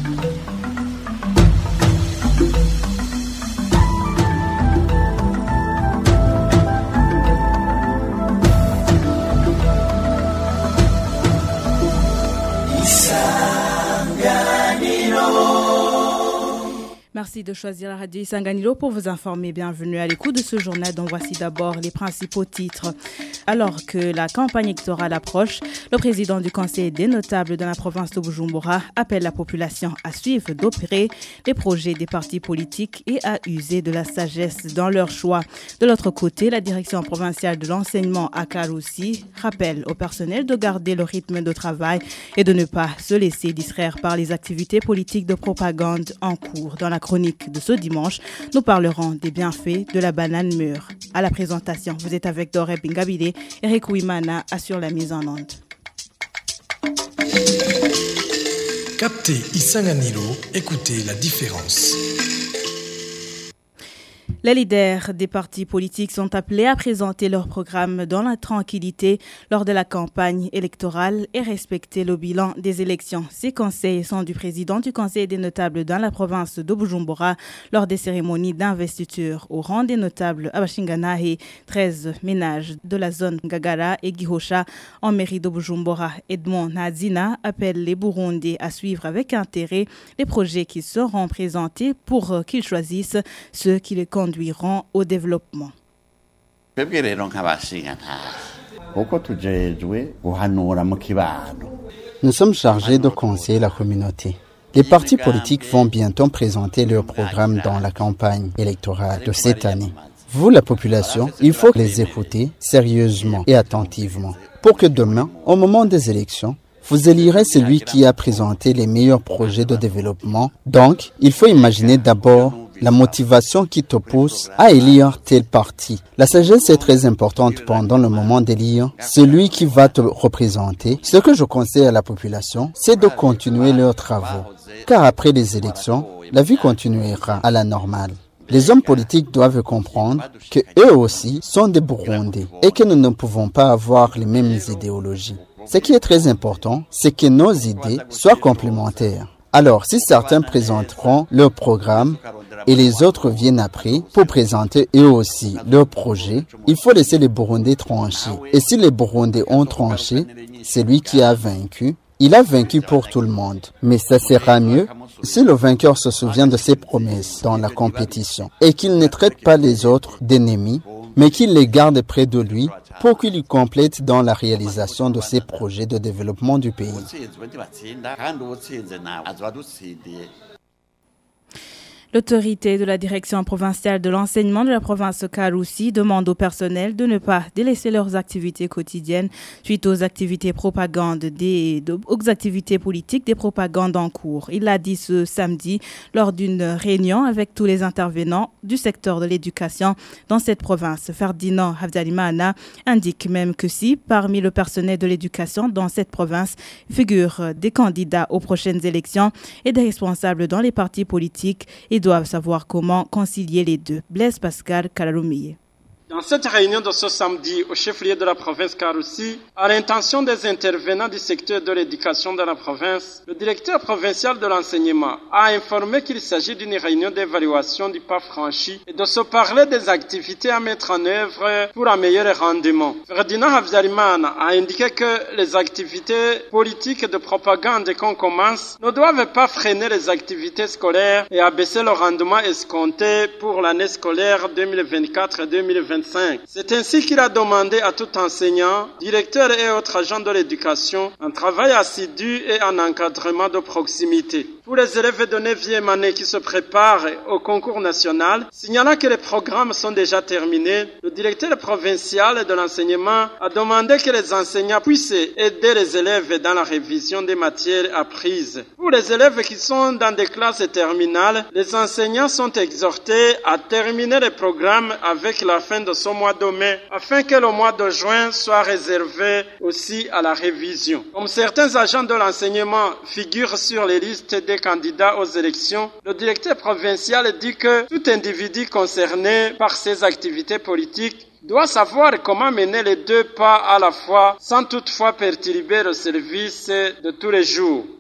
Merci de choisir la radio Isanganiro pour vous informer. Bienvenue à l'écoute de ce journal dont voici d'abord les principaux titres. Alors que la campagne électorale approche, le président du Conseil des notables de la province de Bujumbura appelle la population à suivre d'opérer les projets des partis politiques et à user de la sagesse dans leurs choix. De l'autre côté, la direction provinciale de l'enseignement à Karoussi rappelle au personnel de garder le rythme de travail et de ne pas se laisser distraire par les activités politiques de propagande en cours. Dans la chronique de ce dimanche, nous parlerons des bienfaits de la banane mûre. À la présentation, vous êtes avec Doré Bingabide, Eric Ouimana assure la mise en onde. Captez Isanganiro, écoutez la différence. Les leaders des partis politiques sont appelés à présenter leur programme dans la tranquillité lors de la campagne électorale et respecter le bilan des élections. Ces conseils sont du président du Conseil des notables dans la province de Bujumbura lors des cérémonies d'investiture. Au rang des notables Abashinganahe, 13 ménages de la zone Ngagara et Gihosha en mairie de Bujumbura. Edmond Nazina appelle les Burundais à suivre avec intérêt les projets qui seront présentés pour qu'ils choisissent ceux qui les conduiront au développement. Nous sommes chargés de conseiller la communauté. Les partis politiques vont bientôt présenter leur programme dans la campagne électorale de cette année. Vous, la population, il faut les écouter sérieusement et attentivement pour que demain, au moment des élections, vous élirez celui qui a présenté les meilleurs projets de développement. Donc, il faut imaginer d'abord la motivation qui te pousse à élire tel parti. La sagesse est très importante pendant le moment d'élire celui qui va te représenter. Ce que je conseille à la population, c'est de continuer leurs travaux. Car après les élections, la vie continuera à la normale. Les hommes politiques doivent comprendre que eux aussi sont des Burundais et que nous ne pouvons pas avoir les mêmes idéologies. Ce qui est très important, c'est que nos idées soient complémentaires. Alors, si certains présenteront leur programme et les autres viennent après pour présenter eux aussi leur projet, il faut laisser les Burundais trancher. Et si les Burundais ont tranché, c'est lui qui a vaincu. Il a vaincu pour tout le monde. Mais ça sera mieux si le vainqueur se souvient de ses promesses dans la compétition et qu'il ne traite pas les autres d'ennemis, mais qu'il les garde près de lui pour qu'il y complète dans la réalisation de ses projets de développement du pays. L'autorité de la direction provinciale de l'enseignement de la province de Karoussi demande au personnel de ne pas délaisser leurs activités quotidiennes suite aux activités aux activités politiques des propagandes en cours. Il l'a dit ce samedi lors d'une réunion avec tous les intervenants du secteur de l'éducation dans cette province. Ferdinand Havdalimana indique même que si parmi le personnel de l'éducation dans cette province figurent des candidats aux prochaines élections et des responsables dans les partis politiques, ils doivent savoir comment concilier les deux. Blaise Pascal Kalaloumiye. Dans cette réunion de ce samedi au chef-lieu de la province Karoussi, à l'intention des intervenants du secteur de l'éducation de la province, le directeur provincial de l'enseignement a informé qu'il s'agit d'une réunion d'évaluation du pas franchi et de se parler des activités à mettre en œuvre pour un meilleur rendement. Ferdinand Havdalimana a indiqué que les activités politiques de propagande qu'on commence ne doivent pas freiner les activités scolaires et abaisser le rendement escompté pour l'année scolaire 2024-2025. C'est ainsi qu'il a demandé à tout enseignant, directeur et autres agents de l'éducation un travail assidu et un encadrement de proximité. Pour les élèves de 9e année qui se préparent au concours national, signalant que les programmes sont déjà terminés, le directeur provincial de l'enseignement a demandé que les enseignants puissent aider les élèves dans la révision des matières apprises. Pour les élèves qui sont dans des classes terminales, les enseignants sont exhortés à terminer les programmes avec la fin de ce mois de mai, afin que le mois de juin soit réservé aussi à la révision. Comme certains agents de l'enseignement figurent sur les listes des candidats aux élections, le directeur provincial dit que tout individu concerné par ces activités politiques doit savoir comment mener les deux pas à la fois sans toutefois perturber le service de tous les jours.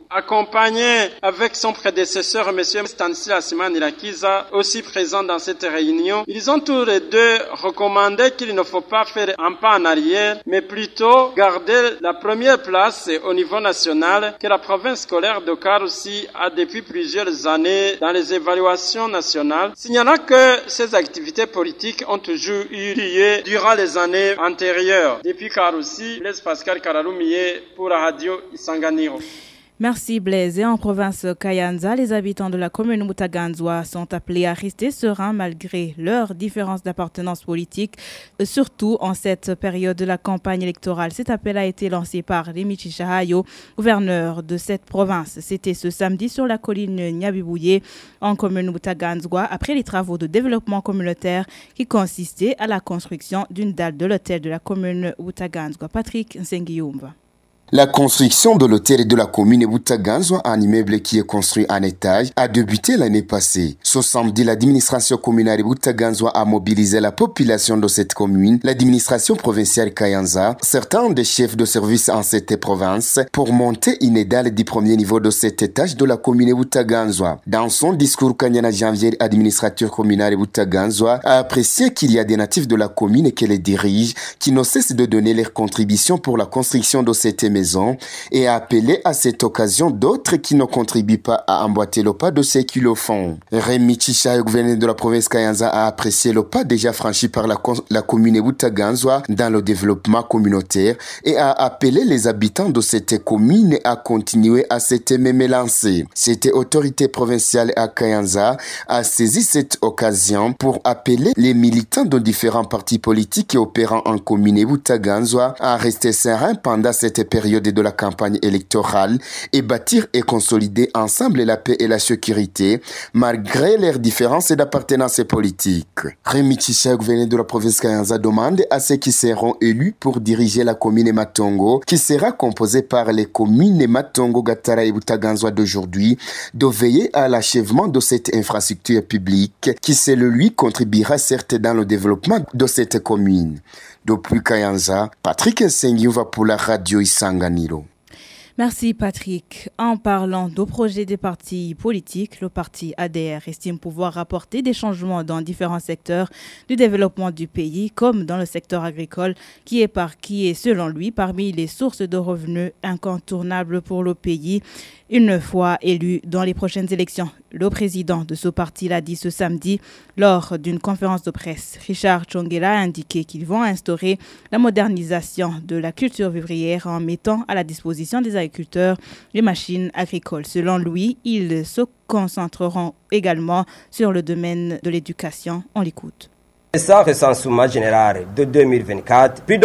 accompagné avec son prédécesseur, M. Stanislas Manirakiza, aussi présent dans cette réunion. Ils ont tous les deux recommandé qu'il ne faut pas faire un pas en arrière, mais plutôt garder la première place au niveau national que la province scolaire de Karouzi a depuis plusieurs années dans les évaluations nationales, signalant que ces activités politiques ont toujours eu lieu durant les années antérieures. Depuis Karouzi, Blaise Pascal Karaloumié pour la radio Isanganiro. Merci Blaise. Et en province Kayanza, les habitants de la commune Mutaganzwa sont appelés à rester sereins malgré leurs différences d'appartenance politique, surtout en cette période de la campagne électorale. Cet appel a été lancé par Rémi Chichahayo, gouverneur de cette province. C'était ce samedi sur la colline Nyabibouye, en commune Mutaganzwa, après les travaux de développement communautaire qui consistaient à la construction d'une dalle de l'hôtel de la commune Mutaganzwa. Patrick Nsengiyoumba. La construction de l'hôtel de la commune Mutaganzwa, un immeuble qui est construit en étage, a débuté l'année passée. Ce samedi, l'administration communale de Mutaganzwa a mobilisé la population de cette commune, l'administration provinciale Kayanza, certains des chefs de service en cette province, pour monter une dalle du premier niveau de cet étage de la commune Mutaganzwa. Dans son discours, Kanyana Janvier, administrateur communal de Mutaganzwa, a apprécié qu'il y a des natifs de la commune qui les dirigent, qui ne cessent de donner leur contribution pour la construction de cette maison et a appelé à cette occasion d'autres qui ne contribuent pas à emboîter le pas de ceux qui le font. Rémi Chicha, gouverneur de la province Kayanza, a apprécié le pas déjà franchi par la commune Mutaganzwa dans le développement communautaire et a appelé les habitants de cette commune à continuer à cette même lancée. Cette autorité provinciale à Kayanza a saisi cette occasion pour appeler les militants de différents partis politiques opérant en commune Mutaganzwa à rester sereins pendant cette période de la campagne électorale et bâtir et consolider ensemble la paix et la sécurité malgré leurs différences d'appartenance politique. Rémi Chicha, gouverneur de la province Kayanza, demande à ceux qui seront élus pour diriger la commune Matongo, qui sera composée par les communes Matongo, Gatara et Mutaganzwa d'aujourd'hui, de veiller à l'achèvement de cette infrastructure publique qui, selon lui, contribuera certes dans le développement de cette commune. Depuis Kayanza, Patrick Nsengiou va pour la radio Isanganiro. Merci Patrick. En parlant de projets des partis politiques, le parti ADR estime pouvoir apporter des changements dans différents secteurs du développement du pays, comme dans le secteur agricole, qui est selon lui parmi les sources de revenus incontournables pour le pays. Une fois élu dans les prochaines élections, le président de ce parti l'a dit ce samedi lors d'une conférence de presse. Richard Tchongela a indiqué qu'ils vont instaurer la modernisation de la culture vivrière en mettant à la disposition des agriculteurs les machines agricoles. Selon lui, ils se concentreront également sur le domaine de l'éducation. On l'écoute. Sans recensement général de 2024, plus de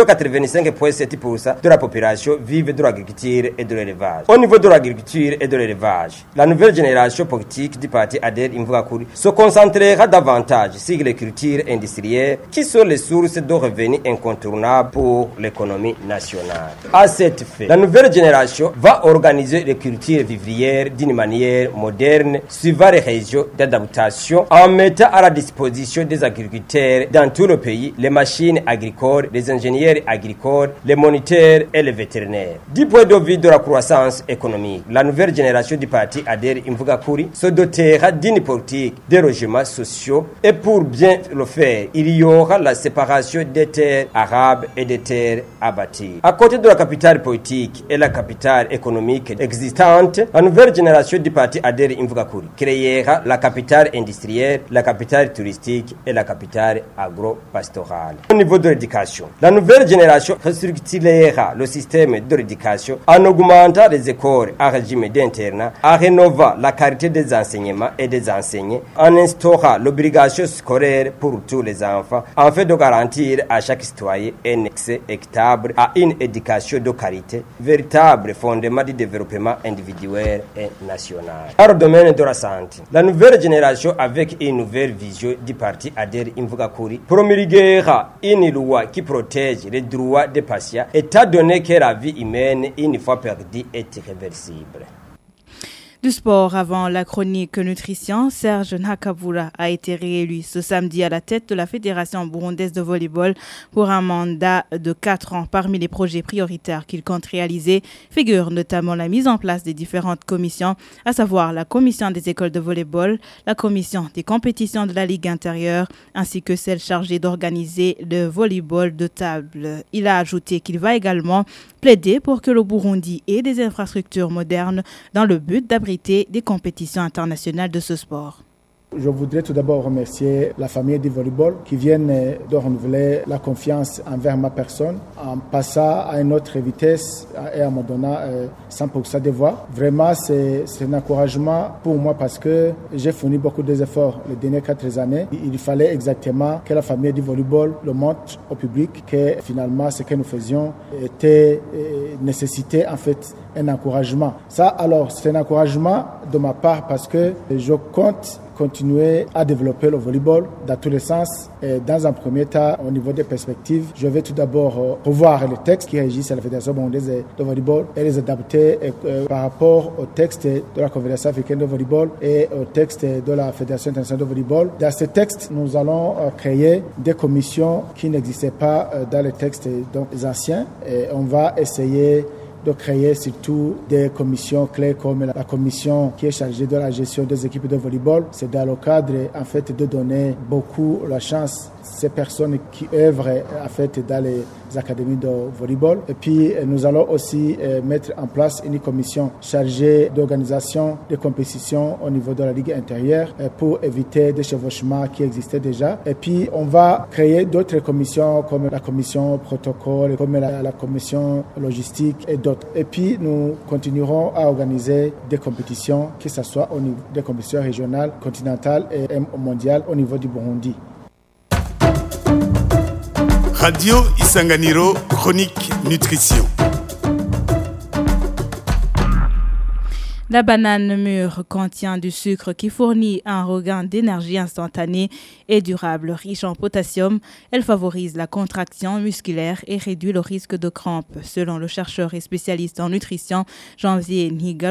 85,7% de la population vivent de l'agriculture et de l'élevage. Au niveau de l'agriculture et de l'élevage, la nouvelle génération politique du parti ADR Imvugakuri se concentrera davantage sur les cultures industrielles qui sont les sources de revenus incontournables pour l'économie nationale. À cet effet, la nouvelle génération va organiser les cultures vivrières d'une manière moderne, suivant les régions d'adaptation, en mettant à la disposition des agriculteurs dans tout le pays les machines agricoles, les ingénieurs agricoles, les moniteurs et les vétérinaires. Du point de vue de la croissance économique, la nouvelle génération du parti ADR Imvugakuri se dotera d'une politique de logements sociaux et pour bien le faire, il y aura la séparation des terres arabes et des terres à bâtir. À côté de la capitale politique et la capitale économique existante, la nouvelle génération du parti ADR Imvugakuri créera la capitale industrielle, la capitale touristique et la capitale agro-pastorale. Au niveau de l'éducation, la nouvelle génération restructurera le système de l'éducation en augmentant les écoles à régime d'internat, en rénovant la qualité des enseignements et des enseignants, en instaurant l'obligation scolaire pour tous les enfants, afin de garantir à chaque citoyen un accès équitable à une éducation de qualité, véritable fondement du développement individuel et national. Dans le domaine de la santé, la nouvelle génération avec une nouvelle vision du parti ADR Imvugakuri promulguera une loi qui protège les droits des patients, étant donné que la vie humaine, une fois perdue, est irréversible. Du sport avant la chronique nutrition, Serge Nakabura a été réélu ce samedi à la tête de la Fédération burundaise de volleyball pour un mandat de 4 ans. Parmi les projets prioritaires qu'il compte réaliser figure notamment la mise en place des différentes commissions, à savoir la commission des écoles de volleyball, la commission des compétitions de la Ligue intérieure, ainsi que celle chargée d'organiser le volleyball de table. Il a ajouté qu'il va également plaider pour que le Burundi ait des infrastructures modernes dans le but d'abriter des compétitions internationales de ce sport. Je voudrais tout d'abord remercier la famille du volleyball qui viennent de renouveler la confiance envers ma personne en passant à une autre vitesse et en me donnant 100% des voix. Vraiment, c'est un encouragement pour moi parce que j'ai fourni beaucoup d'efforts les dernières 4 années. Il fallait exactement que la famille du volleyball le montre au public que finalement ce que nous faisions était nécessité en fait un encouragement. Ça alors c'est un encouragement de ma part parce que je compte continuer à développer le volleyball dans tous les sens. Et dans un premier temps, au niveau des perspectives, je vais tout d'abord revoir les textes qui régissent la Fédération burundaise de volleyball et les adapter par rapport aux textes de la Confédération africaine de volleyball et aux textes de la Fédération internationale de volleyball. Dans ces textes, nous allons créer des commissions qui n'existaient pas dans les textes donc, anciens. Et on va essayer de créer surtout des commissions clés comme la commission qui est chargée de la gestion des équipes de volleyball. C'est dans le cadre en fait de donner beaucoup la chance à ces personnes qui œuvrent en fait dans les académies de volleyball. Et puis nous allons aussi mettre en place une commission chargée d'organisation des compétitions au niveau de la Ligue intérieure pour éviter des chevauchements qui existaient déjà. Et puis on va créer d'autres commissions comme la commission protocole, comme la commission logistique et d'autres. Et puis nous continuerons à organiser des compétitions, que ce soit au niveau des compétitions régionales, continentales et mondiales au niveau du Burundi. Radio Isanganiro, chronique nutrition. La banane mûre contient du sucre qui fournit un regain d'énergie instantané et durable, riche en potassium. Elle favorise la contraction musculaire et réduit le risque de crampes. Selon le chercheur et spécialiste en nutrition Janvier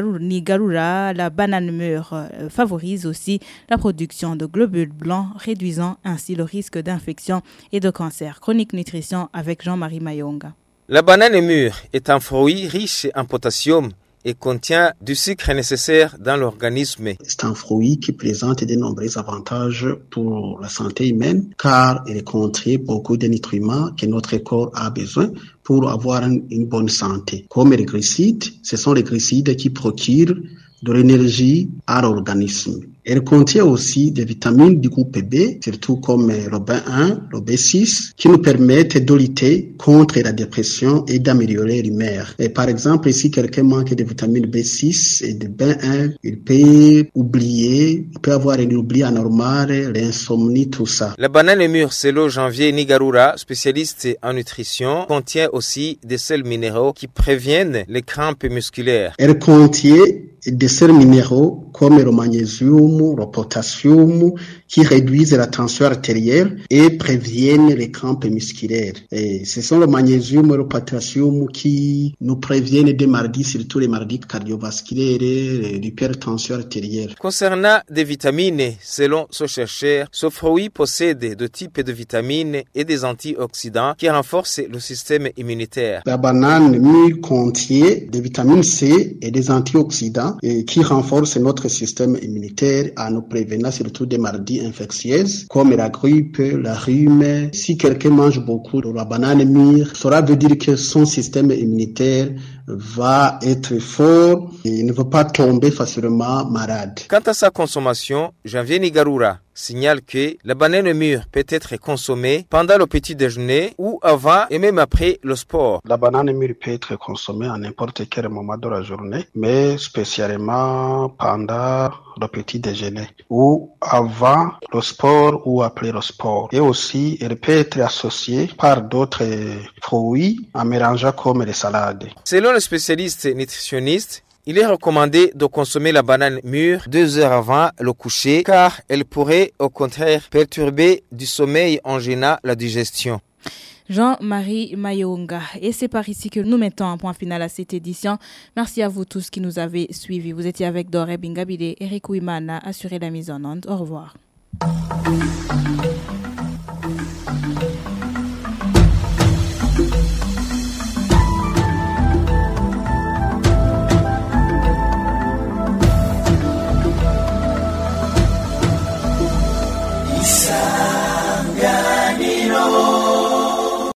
Nigarura, la banane mûre favorise aussi la production de globules blancs, réduisant ainsi le risque d'infection et de cancer. Chronique nutrition avec Jean-Marie Mayonga. La banane mûre est un fruit riche en potassium et contient du sucre nécessaire dans l'organisme. C'est un fruit qui présente de nombreux avantages pour la santé humaine car il contient beaucoup de nutriments que notre corps a besoin pour avoir une bonne santé. Comme les glucides, ce sont les glucides qui procurent de l'énergie à l'organisme. Elle contient aussi des vitamines du groupe B, surtout comme le B1, le B6, qui nous permettent de lutter contre la dépression et d'améliorer l'humeur. Et par exemple, si quelqu'un manque de vitamine B6 et de B1, il peut oublier, il peut avoir un oubli anormal, l'insomnie, tout ça. La banane mûre, selon Janvier Nigarura, spécialiste en nutrition, contient aussi des sels minéraux qui préviennent les crampes musculaires. Elle contient des sels minéraux comme le magnésium, le potassium, qui réduisent la tension artérielle et préviennent les crampes musculaires. Et ce sont le magnésium et le potassium qui nous préviennent des maladies, surtout les maladies cardiovasculaires et l'hypertension artérielle. Concernant des vitamines, selon ce chercheur, ce fruit possède deux types de vitamines et des antioxydants qui renforcent le système immunitaire. La banane mûre contient des vitamines C et des antioxydants qui renforcent notre système immunitaire en nous prévenant surtout des maladies infectieuses comme la grippe, la rhume. Si quelqu'un mange beaucoup de la banane mûre, cela veut dire que son système immunitaire va être fort et il ne va pas tomber facilement malade. Quant à sa consommation, Janvier Nigarura signale que la banane mûre peut être consommée pendant le petit déjeuner ou avant et même après le sport. La banane mûre peut être consommée à n'importe quel moment de la journée, mais spécialement pendant le petit déjeuner ou avant le sport ou après le sport. Et aussi, elle peut être associée par d'autres fruits en mélangeant comme les salades. Selon le spécialiste nutritionniste, il est recommandé de consommer la banane mûre 2 heures avant le coucher car elle pourrait au contraire perturber du sommeil en gênant la digestion. Jean-Marie Mayonga. Et c'est par ici que nous mettons un point final à cette édition. Merci à vous tous qui nous avez suivis. Vous étiez avec Doré Bingabide, Eric Ouimana, assuré la mise en onde. Au revoir.